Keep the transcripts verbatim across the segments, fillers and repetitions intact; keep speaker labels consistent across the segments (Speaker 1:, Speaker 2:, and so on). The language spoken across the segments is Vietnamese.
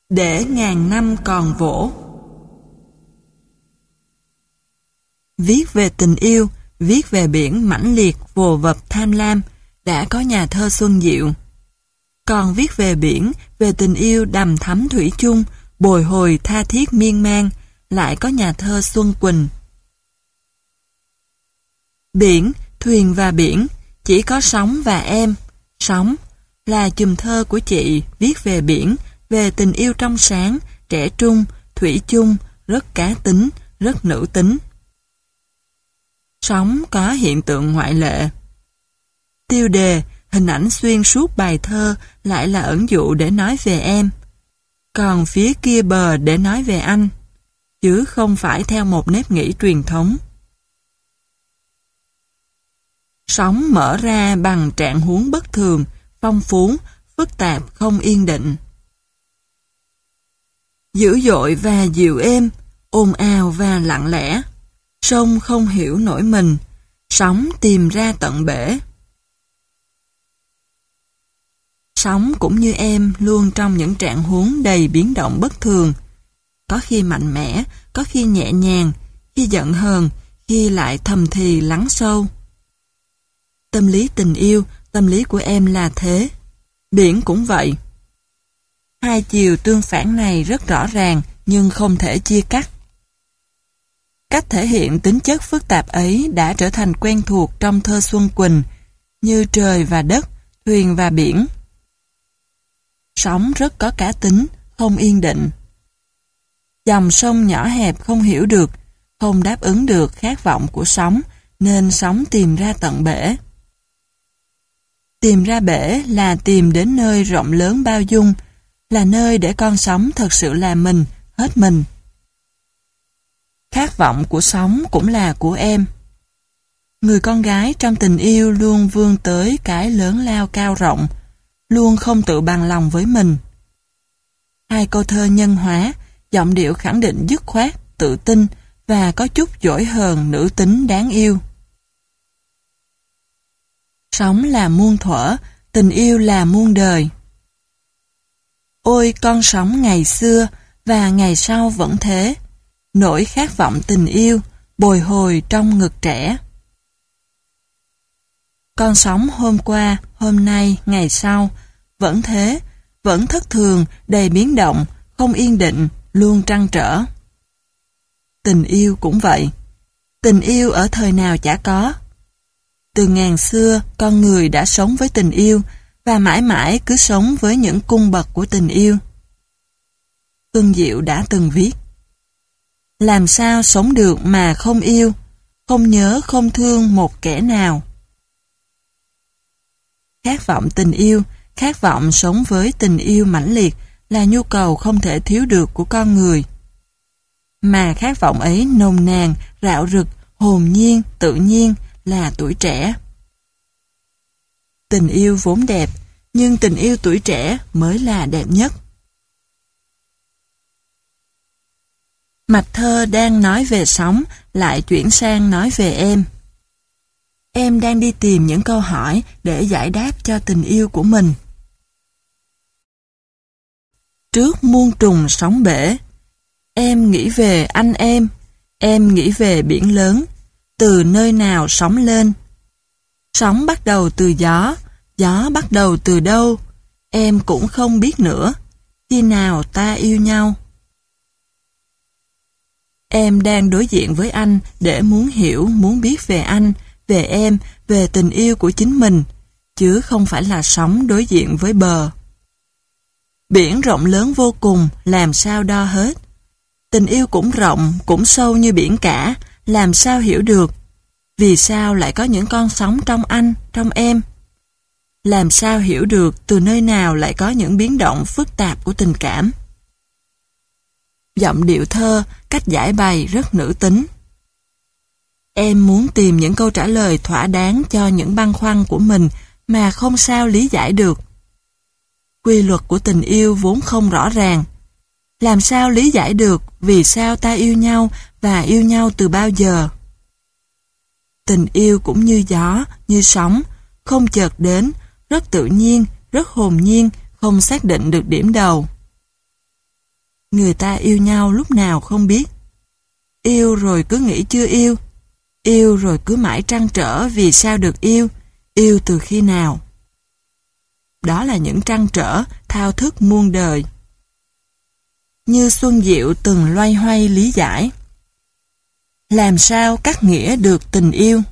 Speaker 1: Để ngàn năm còn vỗ. Viết về tình yêu, viết về biển mãnh liệt vồ vập tham lam, đã có nhà thơ Xuân Diệu. Còn viết về biển, về tình yêu đầm thắm thủy chung, bồi hồi tha thiết miên man, lại có nhà thơ Xuân Quỳnh. Biển, thuyền và biển, chỉ có sóng và em. Sóng là chùm thơ của chị viết về biển, về tình yêu trong sáng, trẻ trung, thủy chung, rất cá tính, rất nữ tính. Sóng có hiện tượng ngoại lệ. Tiêu đề, hình ảnh xuyên suốt bài thơ lại là ẩn dụ để nói về em. Còn phía kia bờ để nói về anh, chứ không phải theo một nếp nghĩ truyền thống. Sóng mở ra bằng trạng huống bất thường, phong phú, phức tạp, không yên định. Dữ dội và dịu êm, ồn ào và lặng lẽ. Sông không hiểu nổi mình, sóng tìm ra tận bể. Sóng cũng như em luôn trong những trạng huống đầy biến động bất thường. Có khi mạnh mẽ, có khi nhẹ nhàng, khi giận hờn, khi lại thầm thì lắng sâu. Tâm lý tình yêu, tâm lý của em là thế. Biển cũng vậy. Hai chiều tương phản này rất rõ ràng nhưng không thể chia cắt. Cách thể hiện tính chất phức tạp ấy đã trở thành quen thuộc trong thơ Xuân Quỳnh, như trời và đất, thuyền và biển. Sóng rất có cá tính, không yên định. Dòng sông nhỏ hẹp không hiểu được, không đáp ứng được khát vọng của sóng, nên sóng tìm ra tận bể. Tìm ra bể là tìm đến nơi rộng lớn bao dung, là nơi để con sóng thật sự là mình, hết mình. Khát vọng của sóng cũng là của em. Người con gái trong tình yêu luôn vươn tới cái lớn lao cao rộng, luôn không tự bằng lòng với mình. Hai câu thơ nhân hóa, giọng điệu khẳng định dứt khoát, tự tin và có chút dỗi hờn nữ tính đáng yêu. Sóng là muôn thuở, tình yêu là muôn đời. Ôi con sóng ngày xưa và ngày sau vẫn thế, nỗi khát vọng tình yêu bồi hồi trong ngực trẻ. Con sóng hôm qua, hôm nay, ngày sau vẫn thế, vẫn thất thường, đầy biến động, không yên định, luôn trăn trở. Tình yêu cũng vậy. Tình yêu ở thời nào chả có. Từ ngàn xưa, con người đã sống với tình yêu và mãi mãi cứ sống với những cung bậc của tình yêu. Xuân Diệu đã từng viết: làm sao sống được mà không yêu, không nhớ không thương một kẻ nào. Khát vọng tình yêu, khát vọng sống với tình yêu mãnh liệt là nhu cầu không thể thiếu được của con người. Mà khát vọng ấy nồng nàn, rạo rực, hồn nhiên, tự nhiên là tuổi trẻ. Tình yêu vốn đẹp, nhưng tình yêu tuổi trẻ mới là đẹp nhất. Mạch thơ đang nói về sóng, lại chuyển sang nói về em. Em đang đi tìm những câu hỏi để giải đáp cho tình yêu của mình. Trước muôn trùng sóng bể, em nghĩ về anh em, em nghĩ về biển lớn, từ nơi nào sóng lên. Sóng bắt đầu từ gió, gió bắt đầu từ đâu, em cũng không biết nữa, khi nào ta yêu nhau. Em đang đối diện với anh để muốn hiểu, muốn biết về anh, về em, về tình yêu của chính mình, chứ không phải là sóng đối diện với bờ. Biển rộng lớn vô cùng, làm sao đo hết. Tình yêu cũng rộng, cũng sâu như biển cả, làm sao hiểu được. Vì sao lại có những con sóng trong anh, trong em? Làm sao hiểu được từ nơi nào lại có những biến động phức tạp của tình cảm? Giọng điệu thơ, cách giải bày rất nữ tính. Em muốn tìm những câu trả lời thỏa đáng cho những băn khoăn của mình mà không sao lý giải được. Quy luật của tình yêu vốn không rõ ràng. Làm sao lý giải được vì sao ta yêu nhau và yêu nhau từ bao giờ? Tình yêu cũng như gió, như sóng, không chợt đến, rất tự nhiên, rất hồn nhiên, không xác định được điểm đầu. Người ta yêu nhau lúc nào không biết. Yêu rồi cứ nghĩ chưa yêu. Yêu rồi cứ mãi trăn trở vì sao được yêu. Yêu từ khi nào? Đó là những trăn trở, thao thức muôn đời. Như Xuân Diệu từng loay hoay lý giải. Làm sao cắt nghĩa được tình yêu?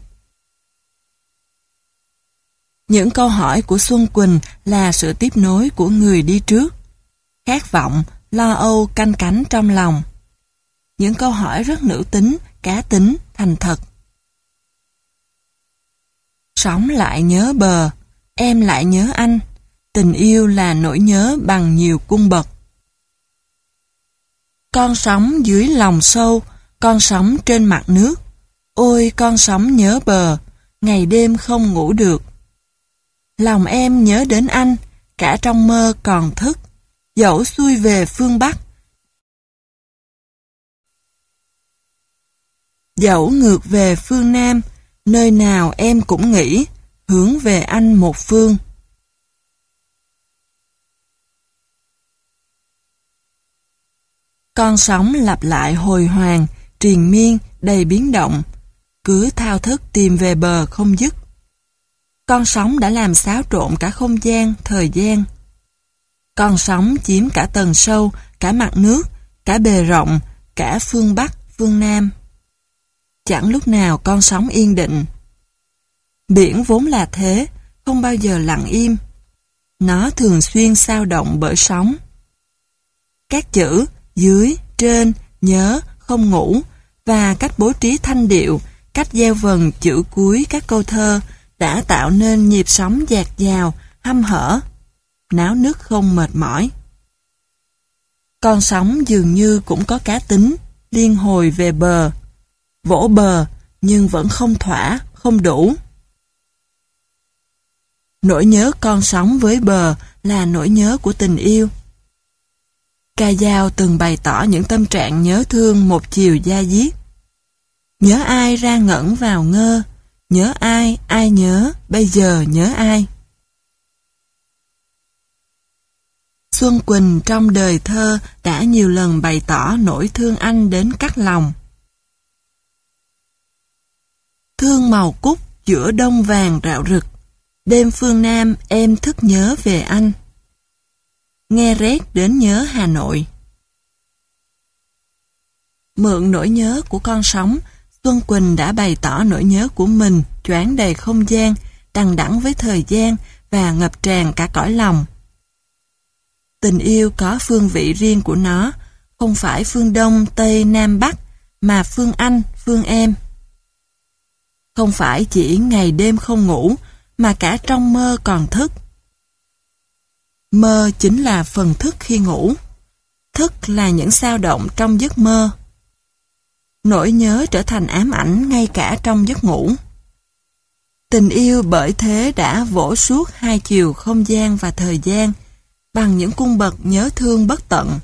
Speaker 1: Những câu hỏi của Xuân Quỳnh là sự tiếp nối của người đi trước. Khát vọng, lo âu canh cánh trong lòng. Những câu hỏi rất nữ tính, cá tính, thành thật. Sóng lại nhớ bờ, em lại nhớ anh. Tình yêu là nỗi nhớ bằng nhiều cung bậc. Con sóng dưới lòng sâu, con sóng trên mặt nước. Ôi con sóng nhớ bờ, ngày đêm không ngủ được. Lòng em nhớ đến anh, cả trong mơ còn thức. Dẫu xuôi về phương Bắc, dẫu ngược về phương Nam, nơi nào em cũng nghĩ, hướng về anh một phương. Con sóng lặp lại hồi hoàng, triền miên, đầy biến động, cứ thao thức tìm về bờ không dứt. Con sóng đã làm xáo trộn cả không gian, thời gian. Con sóng chiếm cả tầng sâu, cả mặt nước, cả bề rộng, cả phương Bắc, phương Nam. Chẳng lúc nào con sóng yên định. Biển vốn là thế, không bao giờ lặng im. Nó thường xuyên xao động bởi sóng. Các chữ dưới, trên, nhớ, không ngủ và cách bố trí thanh điệu, cách gieo vần chữ cuối các câu thơ đã tạo nên nhịp sóng dạt dào, hăm hở, náo nức không mệt mỏi. Con sóng dường như cũng có cá tính, liên hồi về bờ, vỗ bờ nhưng vẫn không thỏa, không đủ. Nỗi nhớ con sóng với bờ là nỗi nhớ của tình yêu. Ca Dao từng bày tỏ những tâm trạng nhớ thương một chiều da diết. Nhớ ai ra ngẩn vào ngơ, nhớ ai, ai nhớ, bây giờ nhớ ai. Xuân Quỳnh trong đời thơ đã nhiều lần bày tỏ nỗi thương anh đến cắt lòng. Thương màu cúc giữa đông vàng rạo rực, đêm phương Nam em thức nhớ về anh. Nghe rét đến nhớ Hà Nội. Mượn nỗi nhớ của con sóng, Xuân Quỳnh đã bày tỏ nỗi nhớ của mình choáng đầy không gian, đằng đẵng với thời gian và ngập tràn cả cõi lòng. Tình yêu có phương vị riêng của nó, không phải phương Đông, Tây, Nam, Bắc, mà phương anh, phương em. Không phải chỉ ngày đêm không ngủ, mà cả trong mơ còn thức. Mơ chính là phần thức khi ngủ. Thức là những xao động trong giấc mơ. Nỗi nhớ trở thành ám ảnh ngay cả trong giấc ngủ. Tình yêu bởi thế đã vỗ suốt hai chiều không gian và thời gian bằng những cung bậc nhớ thương bất tận.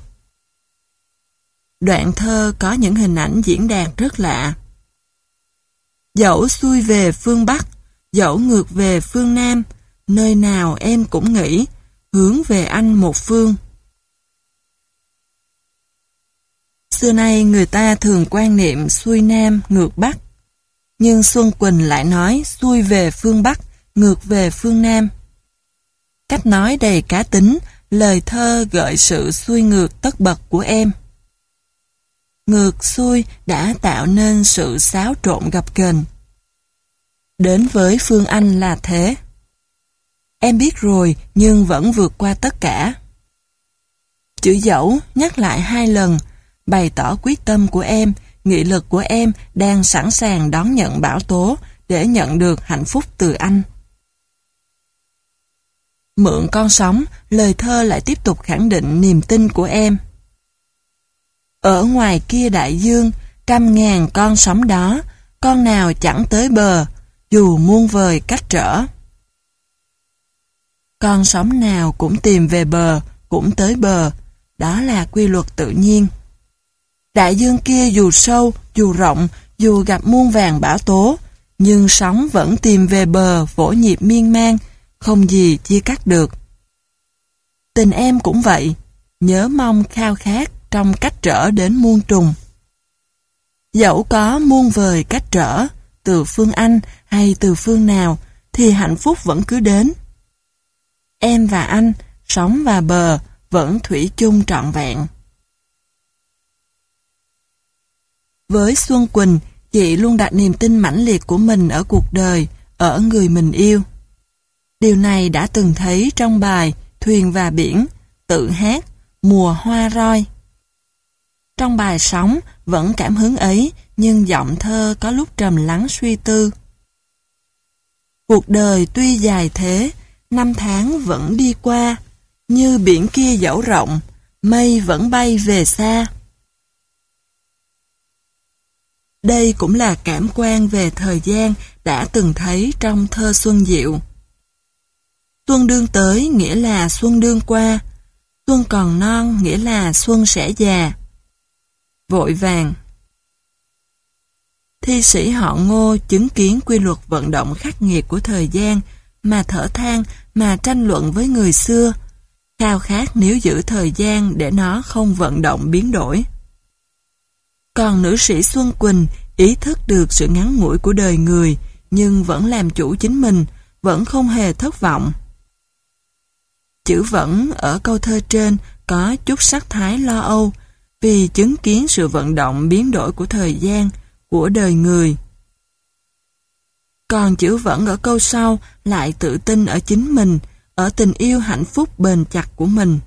Speaker 1: Đoạn thơ có những hình ảnh diễn đạt rất lạ. Dẫu xuôi về phương Bắc, dẫu ngược về phương Nam, nơi nào em cũng nghĩ, hướng về anh một phương. Xưa nay người ta thường quan niệm xuôi Nam, ngược Bắc. Nhưng Xuân Quỳnh lại nói xuôi về phương Bắc, ngược về phương Nam. Cách nói đầy cá tính, lời thơ gợi sự xuôi ngược tất bật của em. Ngược xuôi đã tạo nên sự xáo trộn gập ghềnh. Đến với phương Anh là thế. Em biết rồi nhưng vẫn vượt qua tất cả. Chữ dẫu nhắc lại hai lần, bày tỏ quyết tâm của em, nghị lực của em đang sẵn sàng đón nhận bão tố để nhận được hạnh phúc từ anh. Mượn con sóng, lời thơ lại tiếp tục khẳng định niềm tin của em. Ở ngoài kia đại dương, trăm ngàn con sóng đó, con nào chẳng tới bờ, dù muôn vời cách trở. Con sóng nào cũng tìm về bờ, cũng tới bờ, đó là quy luật tự nhiên. Đại dương kia dù sâu, dù rộng, dù gặp muôn vàn bão tố, nhưng sóng vẫn tìm về bờ vỗ nhịp miên man, không gì chia cắt được. Tình em cũng vậy, nhớ mong khao khát, trong cách trở đến muôn trùng. Dẫu có muôn vời cách trở, từ phương Anh hay từ phương nào, thì hạnh phúc vẫn cứ đến. Em và anh, sóng và bờ, vẫn thủy chung trọn vẹn. Với Xuân Quỳnh, chị luôn đặt niềm tin mãnh liệt của mình ở cuộc đời, ở người mình yêu. Điều này đã từng thấy trong bài Thuyền và Biển, Tự hát, Mùa hoa roi. Trong bài Sóng vẫn cảm hứng ấy, nhưng giọng thơ có lúc trầm lắng suy tư. Cuộc đời tuy dài thế, năm tháng vẫn đi qua, như biển kia dẫu rộng, mây vẫn bay về xa. Đây cũng là cảm quan về thời gian đã từng thấy trong thơ Xuân Diệu. Xuân đương tới nghĩa là xuân đương qua, xuân còn non nghĩa là xuân sẽ già. Vội vàng. Thi sĩ họ Ngô chứng kiến quy luật vận động khắc nghiệt của thời gian, mà thở than, mà tranh luận với người xưa, khao khát níu giữ thời gian để nó không vận động biến đổi. Còn nữ sĩ Xuân Quỳnh ý thức được sự ngắn ngủi của đời người, nhưng vẫn làm chủ chính mình, vẫn không hề thất vọng. Chữ vẫn ở câu thơ trên có chút sắc thái lo âu, vì chứng kiến sự vận động biến đổi của thời gian, của đời người. Còn chữ vẫn ở câu sau lại tự tin ở chính mình, ở tình yêu hạnh phúc bền chặt của mình.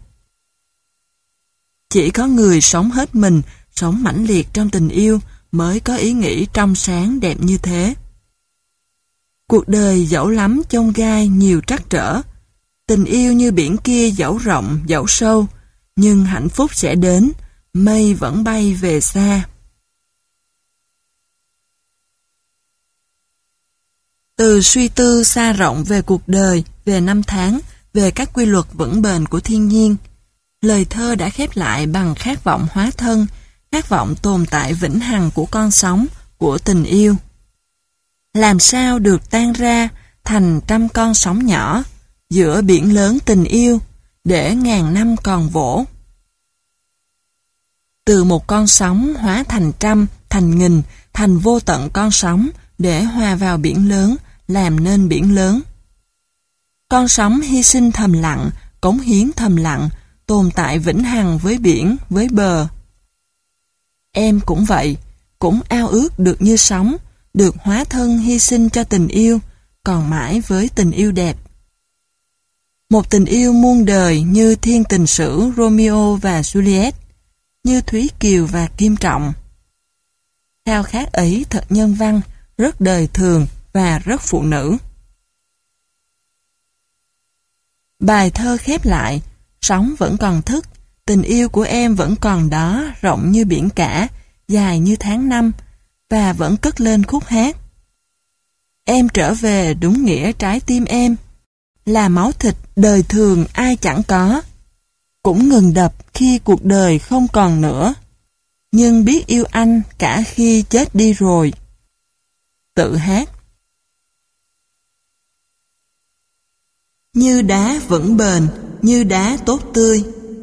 Speaker 1: Chỉ có người sống hết mình, sống mãnh liệt trong tình yêu mới có ý nghĩ trong sáng đẹp như thế. Cuộc đời dẫu lắm chông gai nhiều trắc trở, tình yêu như biển kia dẫu rộng dẫu sâu, nhưng hạnh phúc sẽ đến, mây vẫn bay về xa. Từ suy tư xa rộng về cuộc đời, về năm tháng, về các quy luật vững bền của thiên nhiên, lời thơ đã khép lại bằng khát vọng hóa thân, khát vọng tồn tại vĩnh hằng của con sóng, của tình yêu. Làm sao được tan ra thành trăm con sóng nhỏ, giữa biển lớn tình yêu, để ngàn năm còn vỗ. Từ một con sóng hóa thành trăm, thành nghìn, thành vô tận con sóng, để hòa vào biển lớn, làm nên biển lớn. Con sóng hy sinh thầm lặng, cống hiến thầm lặng, tồn tại vĩnh hằng với biển, với bờ. Em cũng vậy, cũng ao ước được như sóng, được hóa thân hy sinh cho tình yêu, còn mãi với tình yêu đẹp. Một tình yêu muôn đời như thiên tình sử Romeo và Juliet, như Thúy Kiều và Kim Trọng. Khao khát ấy thật nhân văn, rất đời thường và rất phụ nữ. Bài thơ khép lại, sóng vẫn còn thức, tình yêu của em vẫn còn đó, rộng như biển cả, dài như tháng năm, và vẫn cất lên khúc hát. Em trở về đúng nghĩa trái tim em, là máu thịt đời thường ai chẳng có, cũng ngừng đập khi cuộc đời không còn nữa, nhưng biết yêu anh cả khi chết đi rồi. Tự hát. Như đá vững bền, như đá tốt tươi.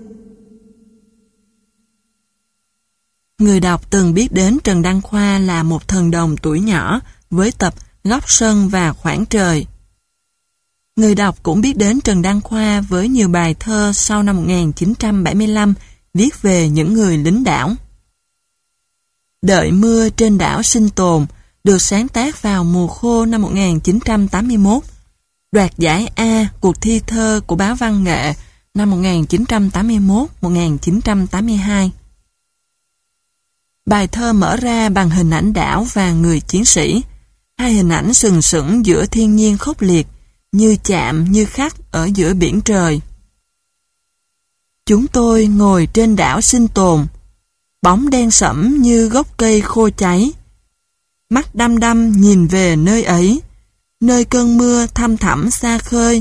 Speaker 1: Người đọc từng biết đến Trần Đăng Khoa là một thần đồng tuổi nhỏ với tập Góc sân và Khoảng trời. Người đọc cũng biết đến Trần Đăng Khoa với nhiều bài thơ sau năm một nghìn chín trăm bảy mươi lăm viết về những người lính đảo. Đợi mưa trên đảo sinh tồn được sáng tác vào mùa khô năm một nghìn chín trăm tám mươi mốt, đoạt giải A cuộc thi thơ của báo Văn nghệ năm một nghìn chín trăm tám mươi mốt đến một nghìn chín trăm tám mươi hai. Bài thơ mở ra bằng hình ảnh đảo và người chiến sĩ, hai hình ảnh sừng sững giữa thiên nhiên khốc liệt, như chạm như khắc ở giữa biển trời. Chúng tôi ngồi trên đảo sinh tồn, bóng đen sẫm như gốc cây khô cháy. Mắt đăm đăm nhìn về nơi ấy, nơi cơn mưa thăm thẳm xa khơi.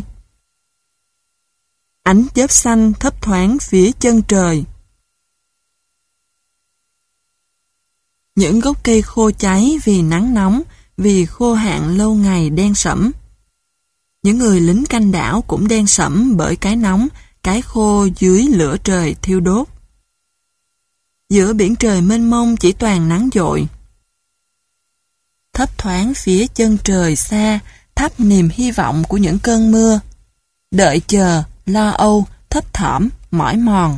Speaker 1: Ánh chớp xanh thấp thoáng phía chân trời. Những gốc cây khô cháy vì nắng nóng, vì khô hạn lâu ngày đen sẫm. Những người lính canh đảo cũng đen sẫm bởi cái nóng, cái khô dưới lửa trời thiêu đốt. giữa biển trời mênh mông chỉ toàn nắng dội. Thấp thoáng phía chân trời xa, thắp niềm hy vọng của những cơn mưa. Đợi chờ, lo âu, thấp thỏm, mỏi mòn.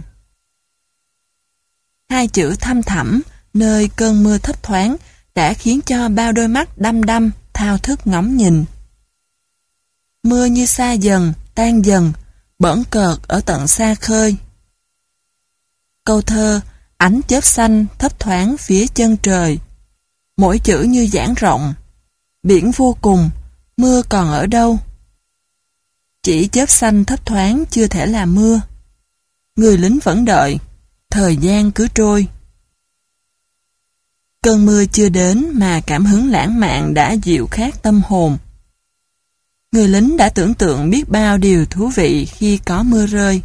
Speaker 1: Hai chữ thăm thẳm, nơi cơn mưa thấp thoáng, đã khiến cho bao đôi mắt đăm đăm, thao thức ngóng nhìn. Mưa như xa dần, tan dần, bỡn cợt ở tận xa khơi. Câu thơ, ánh chớp xanh thấp thoáng phía chân trời. Mỗi chữ như giảng rộng. Biển vô cùng, mưa còn ở đâu? Chỉ chớp xanh thấp thoáng chưa thể là mưa. Người lính vẫn đợi, thời gian cứ trôi. Cơn mưa chưa đến mà cảm hứng lãng mạn đã dịu khát tâm hồn. Người lính đã tưởng tượng biết bao điều thú vị khi có mưa rơi.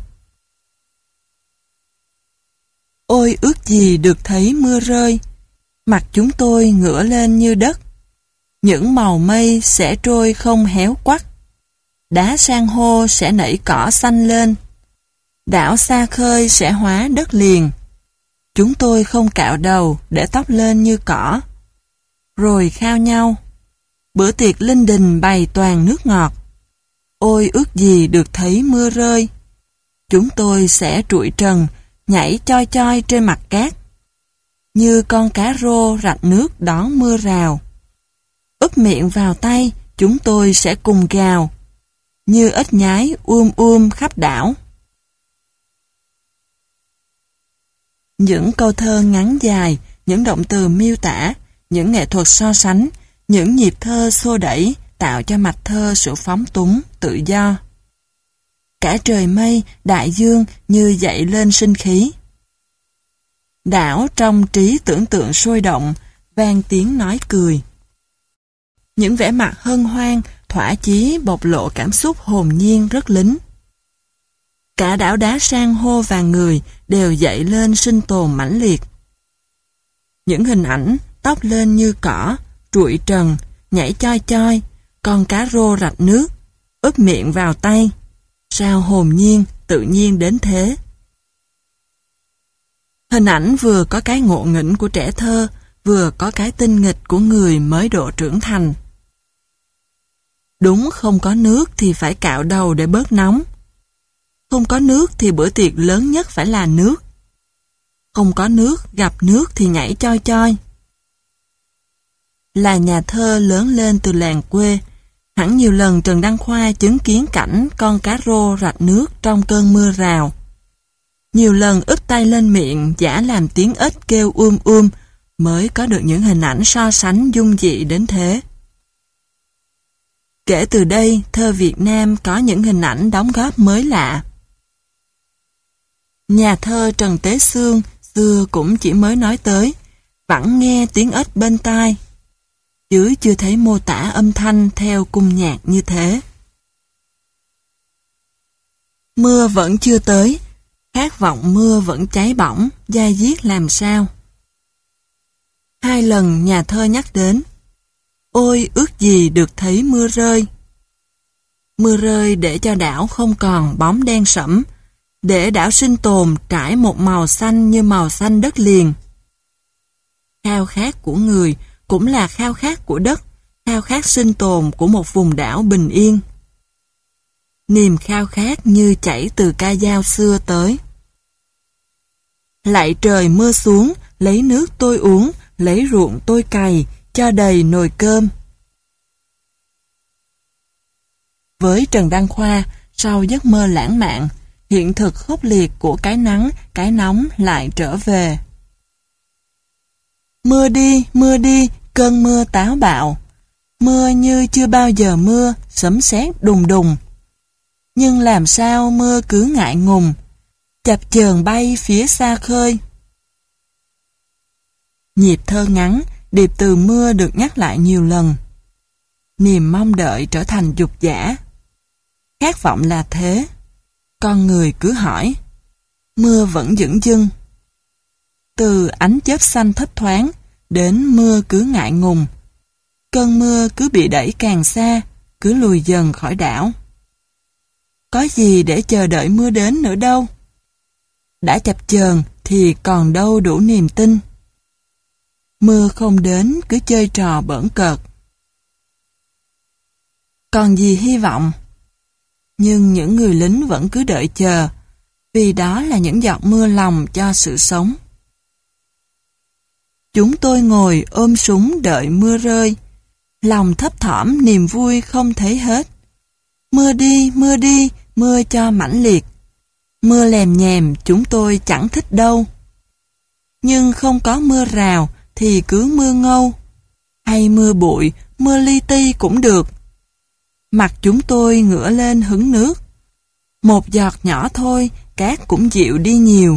Speaker 1: Ôi ước gì được thấy mưa rơi, mặt chúng tôi ngửa lên như đất. Những màu mây sẽ trôi không héo quắt, đá san hô sẽ nảy cỏ xanh lên, đảo xa khơi sẽ hóa đất liền. Chúng tôi không cạo đầu để tóc lên như cỏ. Rồi khao nhau, bữa tiệc linh đình bày toàn nước ngọt. Ôi ước gì được thấy mưa rơi, chúng tôi sẽ trụi trần, nhảy choi choi trên mặt cát. Như con cá rô rạch nước đón mưa rào. Úp miệng vào tay, chúng tôi sẽ cùng gào. Như ếch nhái um um khắp đảo. Những câu thơ ngắn dài, những động từ miêu tả, những nghệ thuật so sánh, những nhịp thơ xô đẩy tạo cho mạch thơ sự phóng túng, tự do. Cả trời mây, đại dương như dậy lên sinh khí. Đảo trong trí tưởng tượng sôi động, vang tiếng nói cười. Những vẻ mặt hân hoan, thỏa chí bộc lộ cảm xúc hồn nhiên rất lính. Cả đảo đá san hô và người đều dậy lên sinh tồn mãnh liệt. Những hình ảnh tóc lên như cỏ, trụi trần, nhảy choi choi, con cá rô rạch nước, úp miệng vào tay. Sao hồn nhiên, tự nhiên đến thế. Hình ảnh vừa có cái ngộ nghĩnh của trẻ thơ, vừa có cái tinh nghịch của người mới độ trưởng thành. Đúng không có nước thì phải cạo đầu để bớt nóng. Không có nước thì bữa tiệc lớn nhất phải là nước. Không có nước, gặp nước thì nhảy choi choi. Là nhà thơ lớn lên từ làng quê, hẳn nhiều lần Trần Đăng Khoa chứng kiến cảnh con cá rô rạch nước trong cơn mưa rào. Nhiều lần úp tay lên miệng giả làm tiếng ếch kêu um um mới có được những hình ảnh so sánh dung dị đến thế. Kể từ đây, thơ Việt Nam có những hình ảnh đóng góp mới lạ. Nhà thơ Trần Tế Xương xưa cũng chỉ mới nói tới, vẫn nghe tiếng ếch bên tai, chứ chưa thấy mô tả âm thanh theo cung nhạc như thế. Mưa vẫn chưa tới, khát vọng mưa vẫn cháy bỏng, da diết làm sao. Hai lần nhà thơ nhắc đến, ôi ước gì được thấy mưa rơi. Mưa rơi để cho đảo không còn bóng đen sẫm, để đảo sinh tồn trải một màu xanh như màu xanh đất liền. Khao khát của người cũng là khao khát của đất, khao khát sinh tồn của một vùng đảo bình yên. Niềm khao khát như chảy từ ca dao xưa tới. Lạy trời mưa xuống, lấy nước tôi uống, lấy ruộng tôi cày, cho đầy nồi cơm. Với Trần Đăng Khoa, sau giấc mơ lãng mạn, hiện thực khốc liệt của cái nắng, cái nóng lại trở về. Mưa đi, mưa đi, cơn mưa táo bạo. Mưa như chưa bao giờ mưa, sấm sét đùng đùng. Nhưng làm sao mưa cứ ngại ngùng, chập chờn bay phía xa khơi. Nhịp thơ ngắn, điệp từ mưa được nhắc lại nhiều lần. Niềm mong đợi trở thành dục dã. Khát vọng là thế. Con người cứ hỏi, mưa vẫn dửng dưng. Từ ánh chớp xanh thấp thoáng đến mưa cứ ngại ngùng. Cơn mưa cứ bị đẩy càng xa, cứ lùi dần khỏi đảo. Có gì để chờ đợi mưa đến nữa đâu. Đã chập chờn thì thì còn đâu đủ niềm tin. Mưa không đến cứ chơi trò bỡn cợt. Còn gì hy vọng? Nhưng những người lính vẫn cứ đợi chờ, vì đó là những giọt mưa lòng cho sự sống. Chúng tôi ngồi ôm súng đợi mưa rơi, lòng thấp thỏm niềm vui không thấy hết. Mưa đi, mưa đi, mưa cho mãnh liệt. Mưa lèm nhèm chúng tôi chẳng thích đâu. Nhưng không có mưa rào thì cứ mưa ngâu, hay mưa bụi, mưa li ti cũng được. Mặt chúng tôi ngửa lên hứng nước. Một giọt nhỏ thôi, cát cũng dịu đi nhiều.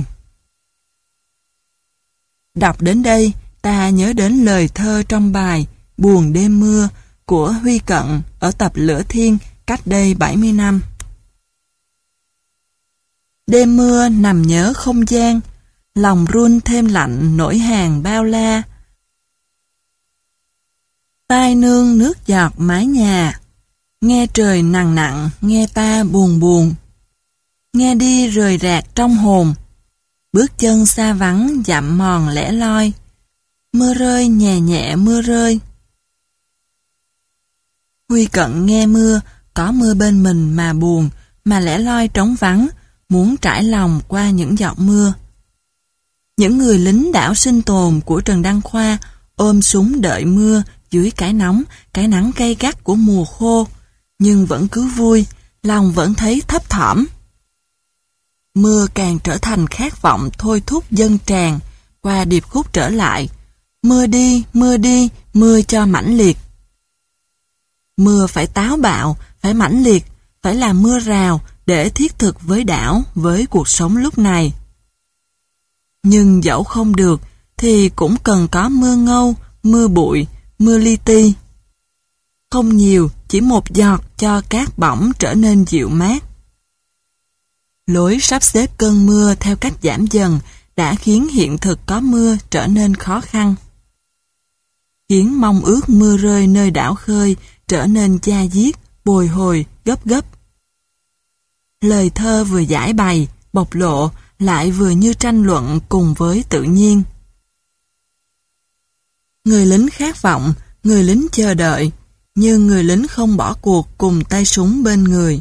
Speaker 1: Đọc đến đây, ta nhớ đến lời thơ trong bài Buồn đêm mưa của Huy Cận ở tập Lửa Thiên cách đây bảy mươi năm. Đêm mưa nằm nhớ không gian, lòng run thêm lạnh nổi hàng bao la. Tai nương nước giọt mái nhà, nghe trời nặng nặng, nghe ta buồn buồn. Nghe đi rời rạc trong hồn, bước chân xa vắng dặm mòn lẻ loi. Mưa rơi nhẹ nhẹ mưa rơi. Huy Cận nghe mưa, có mưa bên mình mà buồn, mà lẻ loi trống vắng, muốn trải lòng qua những giọt mưa. Những người lính đảo sinh tồn của Trần Đăng Khoa ôm súng đợi mưa dưới cái nóng, cái nắng gay gắt của mùa khô, nhưng vẫn cứ vui, lòng vẫn thấy thấp thỏm. Mưa càng trở thành khát vọng thôi thúc dâng tràn qua điệp khúc trở lại. Mưa đi, mưa đi, mưa cho mãnh liệt. Mưa phải táo bạo, phải mãnh liệt, phải là mưa rào để thiết thực với đảo, với cuộc sống lúc này. Nhưng dẫu không được, thì cũng cần có mưa ngâu, mưa bụi, mưa li ti. Không nhiều, chỉ một giọt cho cát bỏng trở nên dịu mát. Lối sắp xếp cơn mưa theo cách giảm dần đã khiến hiện thực có mưa trở nên khó khăn. Khiến mong ước mưa rơi nơi đảo khơi trở nên da diết, bồi hồi, gấp gấp. Lời thơ vừa giải bày, bộc lộ, lại vừa như tranh luận cùng với tự nhiên. Người lính khát vọng, người lính chờ đợi, nhưng người lính không bỏ cuộc cùng tay súng bên người.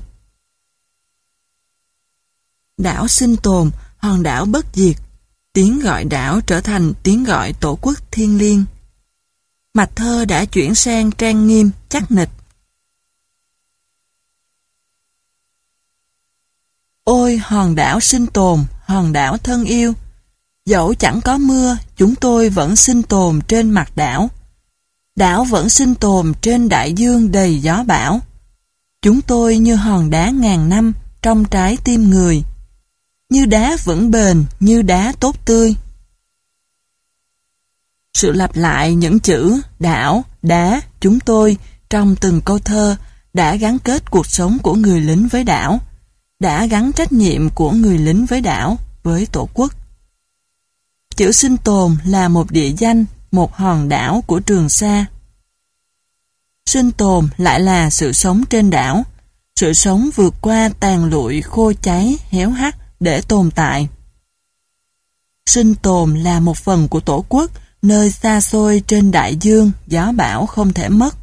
Speaker 1: Đảo sinh tồn, hòn đảo bất diệt, tiếng gọi đảo trở thành tiếng gọi tổ quốc thiêng liêng. Mạch thơ đã chuyển sang trang nghiêm, chắc nịch. Ôi hòn đảo sinh tồn, hòn đảo thân yêu, dẫu chẳng có mưa, chúng tôi vẫn sinh tồn trên mặt đảo. Đảo vẫn sinh tồn trên đại dương đầy gió bão. Chúng tôi như hòn đá ngàn năm trong trái tim người, như đá vững bền, như đá tốt tươi. Sự lặp lại những chữ đảo, đá, chúng tôi trong từng câu thơ đã gắn kết cuộc sống của người lính với đảo, đã gắn trách nhiệm của người lính với đảo, với Tổ quốc. Chữ sinh tồn là một địa danh, một hòn đảo của Trường Sa. Sinh tồn lại là sự sống trên đảo, sự sống vượt qua tàn lụi khô cháy, héo hắt để tồn tại. Sinh tồn là một phần của Tổ quốc, nơi xa xôi trên đại dương, gió bão không thể mất.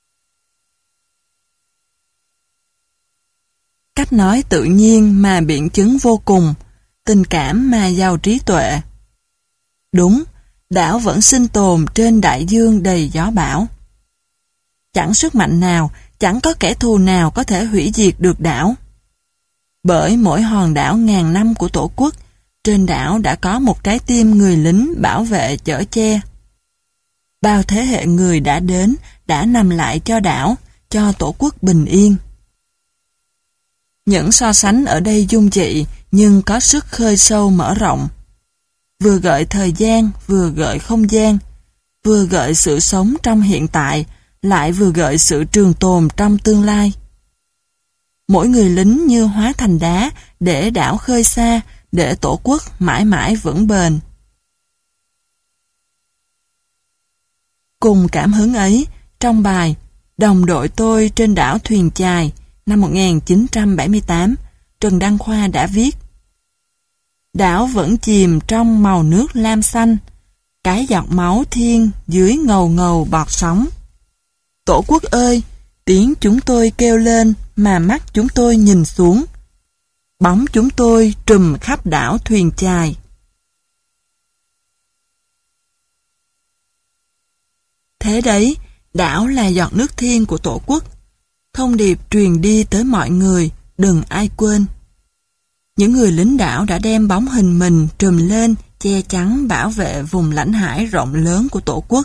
Speaker 1: Cách nói tự nhiên mà biện chứng vô cùng, tình cảm mà giàu trí tuệ. Đúng, đảo vẫn sinh tồn trên đại dương đầy gió bão. Chẳng sức mạnh nào, chẳng có kẻ thù nào có thể hủy diệt được đảo. Bởi mỗi hòn đảo ngàn năm của Tổ quốc, trên đảo đã có một trái tim người lính bảo vệ chở che. Bao thế hệ người đã đến, đã nằm lại cho đảo, cho Tổ quốc bình yên. Những so sánh ở đây dung dị, nhưng có sức khơi sâu mở rộng. Vừa gợi thời gian, vừa gợi không gian, vừa gợi sự sống trong hiện tại, lại vừa gợi sự trường tồn trong tương lai. Mỗi người lính như hóa thành đá để đảo khơi xa, để Tổ quốc mãi mãi vững bền. Cùng cảm hứng ấy, trong bài Đồng đội tôi trên đảo Thuyền Chài năm một nghìn chín trăm bảy mươi tám, Trần Đăng Khoa đã viết: Đảo vẫn chìm trong màu nước lam xanh, cái giọt máu thiên dưới ngầu ngầu bọt sóng. Tổ quốc ơi, tiếng chúng tôi kêu lên mà mắt chúng tôi nhìn xuống. Bóng chúng tôi trùm khắp đảo thuyền chài. Thế đấy, đảo là giọt nước thiên của Tổ quốc. Thông điệp truyền đi tới mọi người, đừng ai quên. Những người lính đảo đã đem bóng hình mình trùm lên, che chắn bảo vệ vùng lãnh hải rộng lớn của Tổ quốc.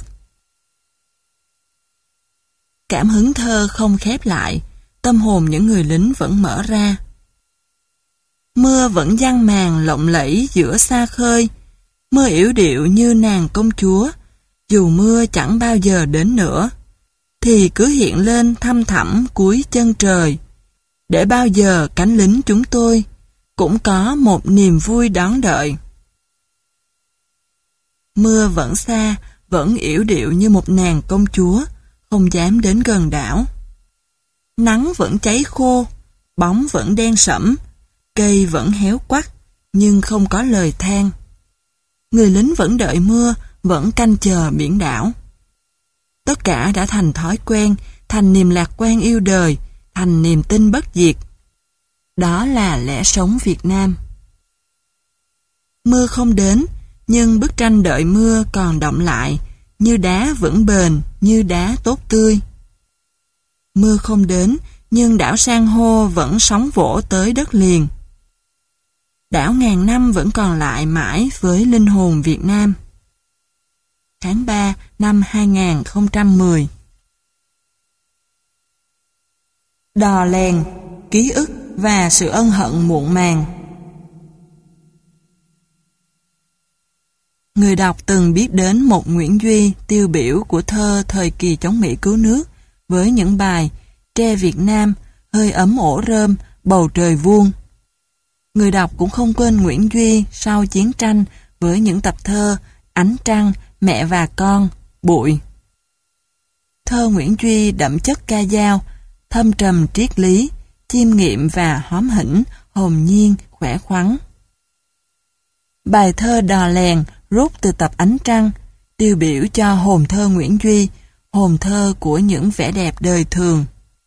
Speaker 1: Cảm hứng thơ không khép lại, tâm hồn những người lính vẫn mở ra. Mưa vẫn giăng màn lộng lẫy giữa xa khơi, mưa yểu điệu như nàng công chúa, dù mưa chẳng bao giờ đến nữa, thì cứ hiện lên thăm thẳm cuối chân trời, để bao giờ cánh lính chúng tôi cũng có một niềm vui đón đợi. Mưa vẫn xa, vẫn yểu điệu như một nàng công chúa, không dám đến gần đảo. Nắng vẫn cháy khô, bóng vẫn đen sẫm, cây vẫn héo quắt, nhưng không có lời than. Người lính vẫn đợi mưa, vẫn canh chờ biển đảo. Tất cả đã thành thói quen, thành niềm lạc quan yêu đời, thành niềm tin bất diệt. Đó là lẽ sống Việt Nam. Mưa không đến, nhưng bức tranh đợi mưa còn đọng lại, như đá vững bền, như đá tốt tươi. Mưa không đến, nhưng đảo san hô vẫn sóng vỗ tới đất liền. Đảo ngàn năm vẫn còn lại mãi với linh hồn Việt Nam. Tháng ba năm hai nghìn không trăm mười. Đò lèn, ký ức và sự ân hận muộn màng. Người đọc từng biết đến một Nguyễn Duy tiêu biểu của thơ thời kỳ chống Mỹ cứu nước với những bài Tre Việt Nam, Hơi ấm ổ rơm, Bầu trời vuông. Người đọc cũng không quên Nguyễn Duy sau chiến tranh với những tập thơ Ánh trăng, Mẹ và con, Bụi. Thơ Nguyễn Duy đậm chất ca dao, thâm trầm triết lý, chiêm nghiệm và hóm hỉnh, hồn nhiên, khỏe khoắn. Bài thơ Đò lèn rút từ tập Ánh trăng, tiêu biểu cho hồn thơ Nguyễn Duy, hồn thơ của những vẻ đẹp đời thường.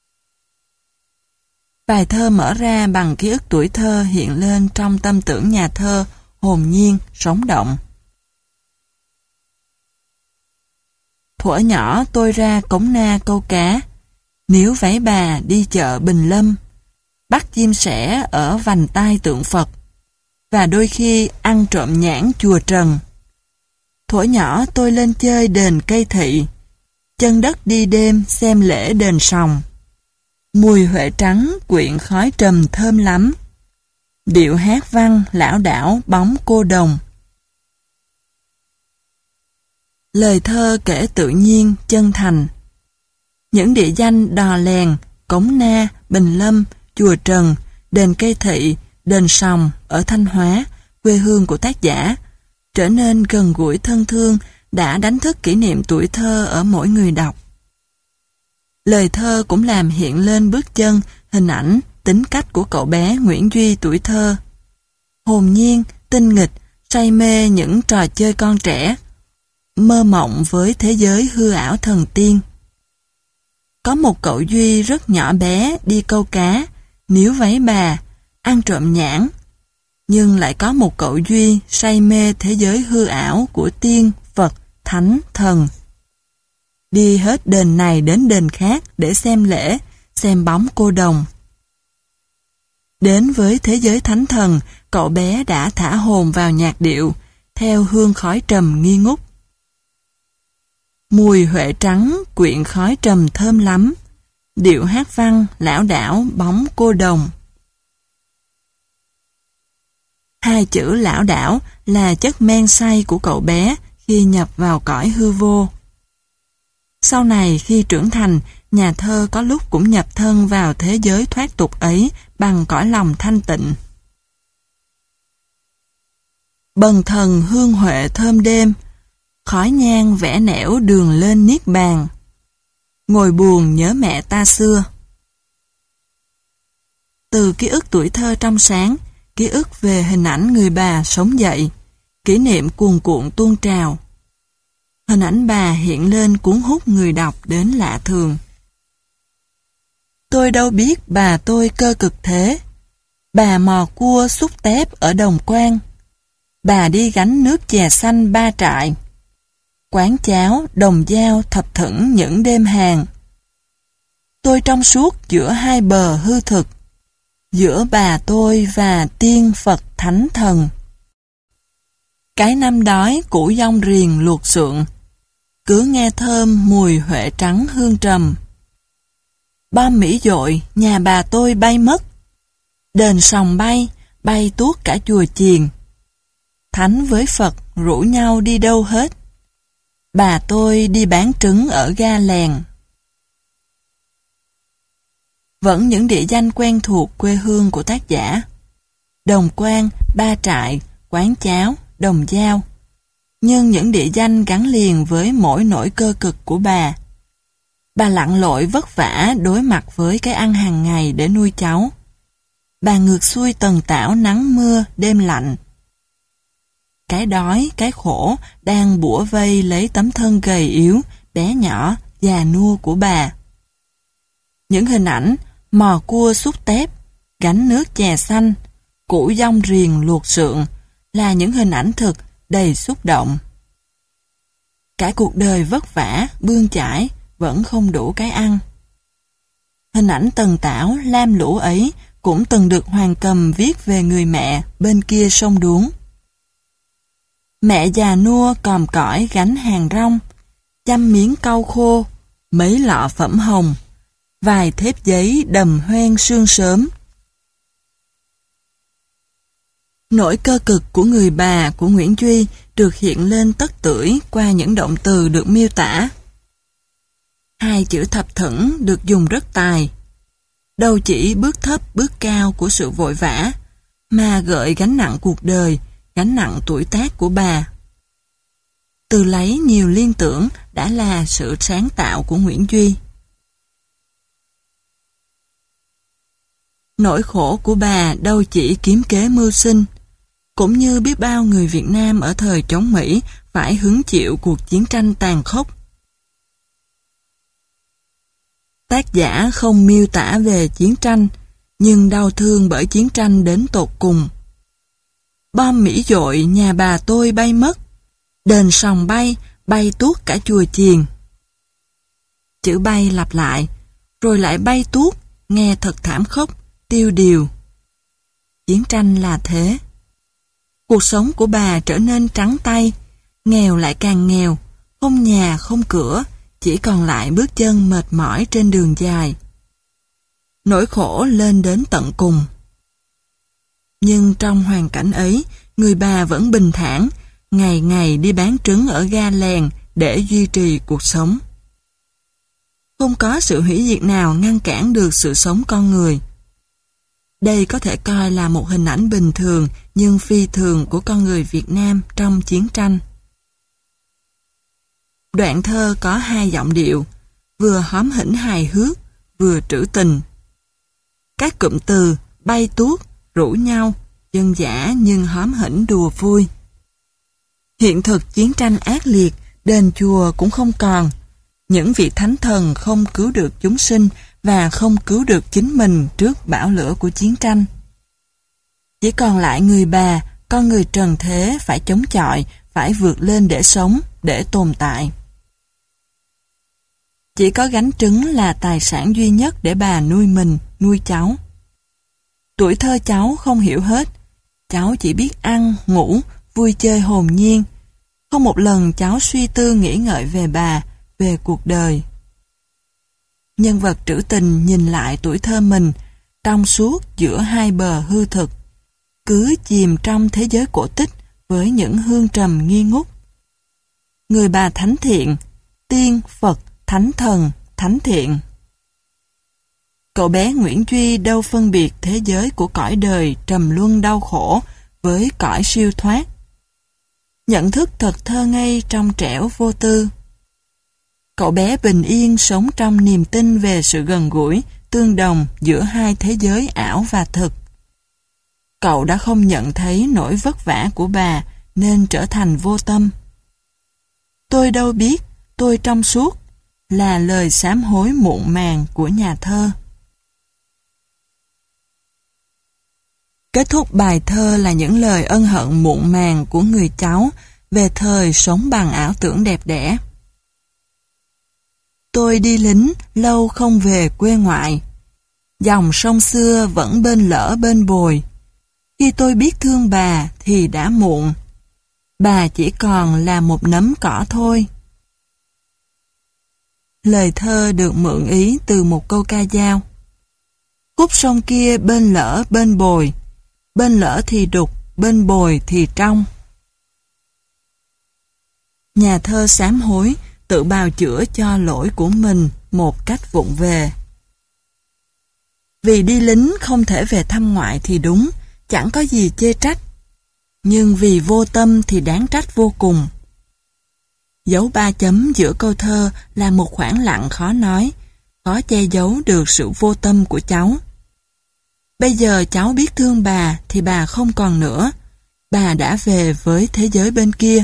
Speaker 1: Bài thơ mở ra bằng ký ức tuổi thơ hiện lên trong tâm tưởng nhà thơ, hồn nhiên, sống động. Thuở nhỏ tôi ra cống na câu cá, níu váy bà đi chợ Bình Lâm, bắt chim sẻ ở vành tai tượng Phật, và đôi khi ăn trộm nhãn chùa Trần. Thuở nhỏ tôi lên chơi đền Cây Thị, chân đất đi đêm xem lễ đền Sòng. Mùi huệ trắng quyện khói trầm thơm lắm, điệu hát văn lão đảo bóng cô đồng. Lời thơ kể tự nhiên, chân thành. Những địa danh Đò lèn, Cống Na, Bình Lâm, chùa Trần, đền Cây Thị, đền Sòng ở Thanh Hóa, quê hương của tác giả, trở nên gần gũi thân thương, đã đánh thức kỷ niệm tuổi thơ ở mỗi người đọc. Lời thơ cũng làm hiện lên bước chân, hình ảnh, tính cách của cậu bé Nguyễn Duy tuổi thơ. Hồn nhiên, tinh nghịch, say mê những trò chơi con trẻ, mơ mộng với thế giới hư ảo thần tiên. Có một cậu Duy rất nhỏ bé đi câu cá, níu váy bà, ăn trộm nhãn. Nhưng lại có một cậu Duy say mê thế giới hư ảo của tiên, Phật, Thánh, Thần. Đi hết đền này đến đền khác để xem lễ, xem bóng cô đồng. Đến với thế giới thánh thần, cậu bé đã thả hồn vào nhạc điệu, theo hương khói trầm nghi ngút. Mùi huệ trắng quyện khói trầm thơm lắm, điệu hát văn lão đảo bóng cô đồng. Hai chữ lão đảo là chất men say của cậu bé khi nhập vào cõi hư vô. Sau này khi trưởng thành, nhà thơ có lúc cũng nhập thân vào thế giới thoát tục ấy bằng cõi lòng thanh tịnh. Bần thần hương huệ thơm đêm, khói nhang vẽ nẻo đường lên niết bàn. Ngồi buồn nhớ mẹ ta xưa. Từ ký ức tuổi thơ trong sáng, ký ức về hình ảnh người bà sống dậy, kỷ niệm cuồn cuộn tuôn trào. Hình ảnh bà hiện lên cuốn hút người đọc đến lạ thường. Tôi đâu biết bà tôi cơ cực thế. Bà mò cua xúc tép ở Đồng Quan. Bà đi gánh nước chè xanh Ba Trại. Quán cháo, Đồng Dao thập thẫn những đêm hàng. Tôi trong suốt giữa hai bờ hư thực, giữa bà tôi và tiên Phật Thánh Thần. Cái năm đói củ dông riềng luộc sượng, cứ nghe thơm mùi huệ trắng hương trầm. Bom Mỹ dội, nhà bà tôi bay mất. Đền sòng bay, bay tuốt cả chùa chiền. Thánh với Phật rủ nhau đi đâu hết. Bà tôi đi bán trứng ở ga lèn. Vẫn những địa danh quen thuộc quê hương của tác giả. Đồng Quan, Ba Trại, Quán cháo, Đồng Dao. Nhưng những địa danh gắn liền với mỗi nỗi cơ cực của bà. Bà lặn lội vất vả đối mặt với cái ăn hàng ngày để nuôi cháu. Bà ngược xuôi tần tảo nắng mưa, đêm lạnh. Cái đói, cái khổ đang bủa vây lấy tấm thân gầy yếu, bé nhỏ, già nua của bà. Những hình ảnh mò cua xúc tép, gánh nước chè xanh, củ dông riềng luộc sượng là những hình ảnh thực đầy xúc động. Cả cuộc đời vất vả, bươn chải vẫn không đủ cái ăn. Hình ảnh tần tảo, lam lũ ấy cũng từng được Hoàng Cầm viết về người mẹ bên kia sông Đuống. Mẹ già nua còm cõi gánh hàng rong, chăm miếng cau khô, mấy lọ phẩm hồng, vài thép giấy đầm hoen sương sớm. Nỗi cơ cực của người bà của Nguyễn Duy được hiện lên tất tưởi qua những động từ được miêu tả. Hai chữ thập thẫn được dùng rất tài. Đâu chỉ bước thấp bước cao của sự vội vã, mà gợi gánh nặng cuộc đời, gánh nặng tuổi tác của bà. Từ lấy nhiều liên tưởng đã là sự sáng tạo của Nguyễn Duy. Nỗi khổ của bà đâu chỉ kiếm kế mưu sinh, cũng như biết bao người Việt Nam ở thời chống Mỹ phải hứng chịu cuộc chiến tranh tàn khốc. Tác giả không miêu tả về chiến tranh, nhưng đau thương bởi chiến tranh đến tột cùng. Bom Mỹ dội, nhà bà tôi bay mất. Đền sòng bay, bay tuốt cả chùa chiền. Chữ bay lặp lại, rồi lại bay tuốt, nghe thật thảm khốc, tiêu điều. Chiến tranh là thế. Cuộc sống của bà trở nên trắng tay, nghèo lại càng nghèo, không nhà không cửa, chỉ còn lại bước chân mệt mỏi trên đường dài. Nỗi khổ lên đến tận cùng. Nhưng trong hoàn cảnh ấy, người bà vẫn bình thản, ngày ngày đi bán trứng ở ga lèn để duy trì cuộc sống. Không có sự hủy diệt nào ngăn cản được sự sống con người. Đây có thể coi là một hình ảnh bình thường nhưng phi thường của con người Việt Nam trong chiến tranh. Đoạn thơ có hai giọng điệu, vừa hóm hỉnh hài hước, vừa trữ tình. Các cụm từ bay tuốt, rủ nhau, dân dã nhưng hóm hỉnh đùa vui. Hiện thực chiến tranh ác liệt, đền chùa cũng không còn. Những vị thánh thần không cứu được chúng sinh và không cứu được chính mình trước bão lửa của chiến tranh. Chỉ còn lại người bà, con người trần thế phải chống chọi, phải vượt lên để sống, để tồn tại. Chỉ có gánh trứng là tài sản duy nhất để bà nuôi mình, nuôi cháu. Tuổi thơ cháu không hiểu hết. Cháu chỉ biết ăn, ngủ, vui chơi hồn nhiên. Không một lần cháu suy tư nghĩ ngợi về bà, về cuộc đời. Nhân vật trữ tình nhìn lại tuổi thơ mình, trong suốt giữa hai bờ hư thực, cứ chìm trong thế giới cổ tích với những hương trầm nghi ngút. Người bà thánh thiện, tiên, Phật, thánh thần, thánh thiện. Cậu bé Nguyễn Duy đâu phân biệt thế giới của cõi đời trầm luân đau khổ với cõi siêu thoát. Nhận thức thật thơ ngây trong trẻo vô tư. Cậu bé bình yên sống trong niềm tin về sự gần gũi, tương đồng giữa hai thế giới ảo và thực. Cậu đã không nhận thấy nỗi vất vả của bà nên trở thành vô tâm. Tôi đâu biết, tôi trong suốt, là lời sám hối muộn màng của nhà thơ. Kết thúc bài thơ là những lời ân hận muộn màng của người cháu về thời sống bằng ảo tưởng đẹp đẽ. Tôi đi lính, lâu không về quê ngoại. Dòng sông xưa vẫn bên lỡ bên bồi. Khi tôi biết thương bà thì đã muộn. Bà chỉ còn là một nấm cỏ thôi. Lời thơ được mượn ý từ một câu ca dao. Khúc sông kia bên lỡ bên bồi, bên lỡ thì đục, bên bồi thì trong. Nhà thơ sám hối, tự bào chữa cho lỗi của mình một cách vụng về. Vì đi lính không thể về thăm ngoại thì đúng, chẳng có gì chê trách. Nhưng vì vô tâm thì đáng trách vô cùng. Dấu ba chấm giữa câu thơ là một khoảng lặng khó nói, khó che giấu được sự vô tâm của cháu. Bây giờ cháu biết thương bà thì bà không còn nữa. Bà đã về với thế giới bên kia.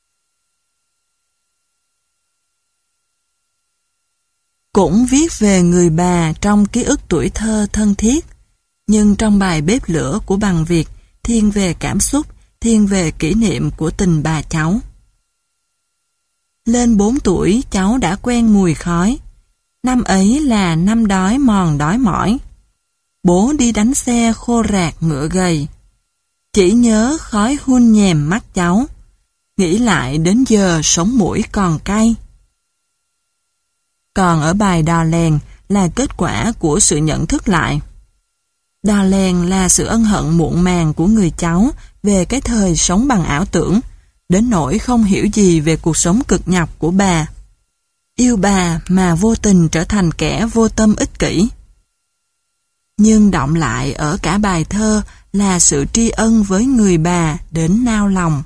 Speaker 1: Cũng viết về người bà trong ký ức tuổi thơ thân thiết, nhưng trong bài Bếp lửa của Bằng Việt thiên về cảm xúc, thiên về kỷ niệm của tình bà cháu. Lên bốn tuổi cháu đã quen mùi khói. Năm ấy là năm đói mòn đói mỏi. Bố đi đánh xe khô rạc ngựa gầy. Chỉ nhớ khói hun nhèm mắt cháu. Nghĩ lại đến giờ sống mũi còn cay. Còn ở bài Đò Lèn là kết quả của sự nhận thức lại. Đò Lèn là sự ân hận muộn màng của người cháu về cái thời sống bằng ảo tưởng, đến nỗi không hiểu gì về cuộc sống cực nhọc của bà. Yêu bà mà vô tình trở thành kẻ vô tâm ích kỷ. Nhưng đọng lại ở cả bài thơ là sự tri ân với người bà đến nao lòng.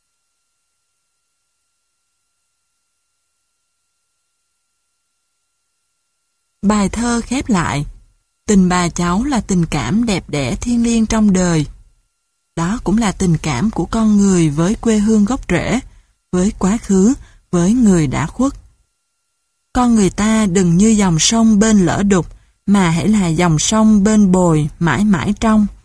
Speaker 1: Bài thơ khép lại, tình bà cháu là tình cảm đẹp đẽ thiêng liêng trong đời. Đó cũng là tình cảm của con người với quê hương gốc rễ, với quá khứ, với người đã khuất. Con người ta đừng như dòng sông bên lỡ đục, mà hãy là dòng sông bên bồi mãi mãi trong.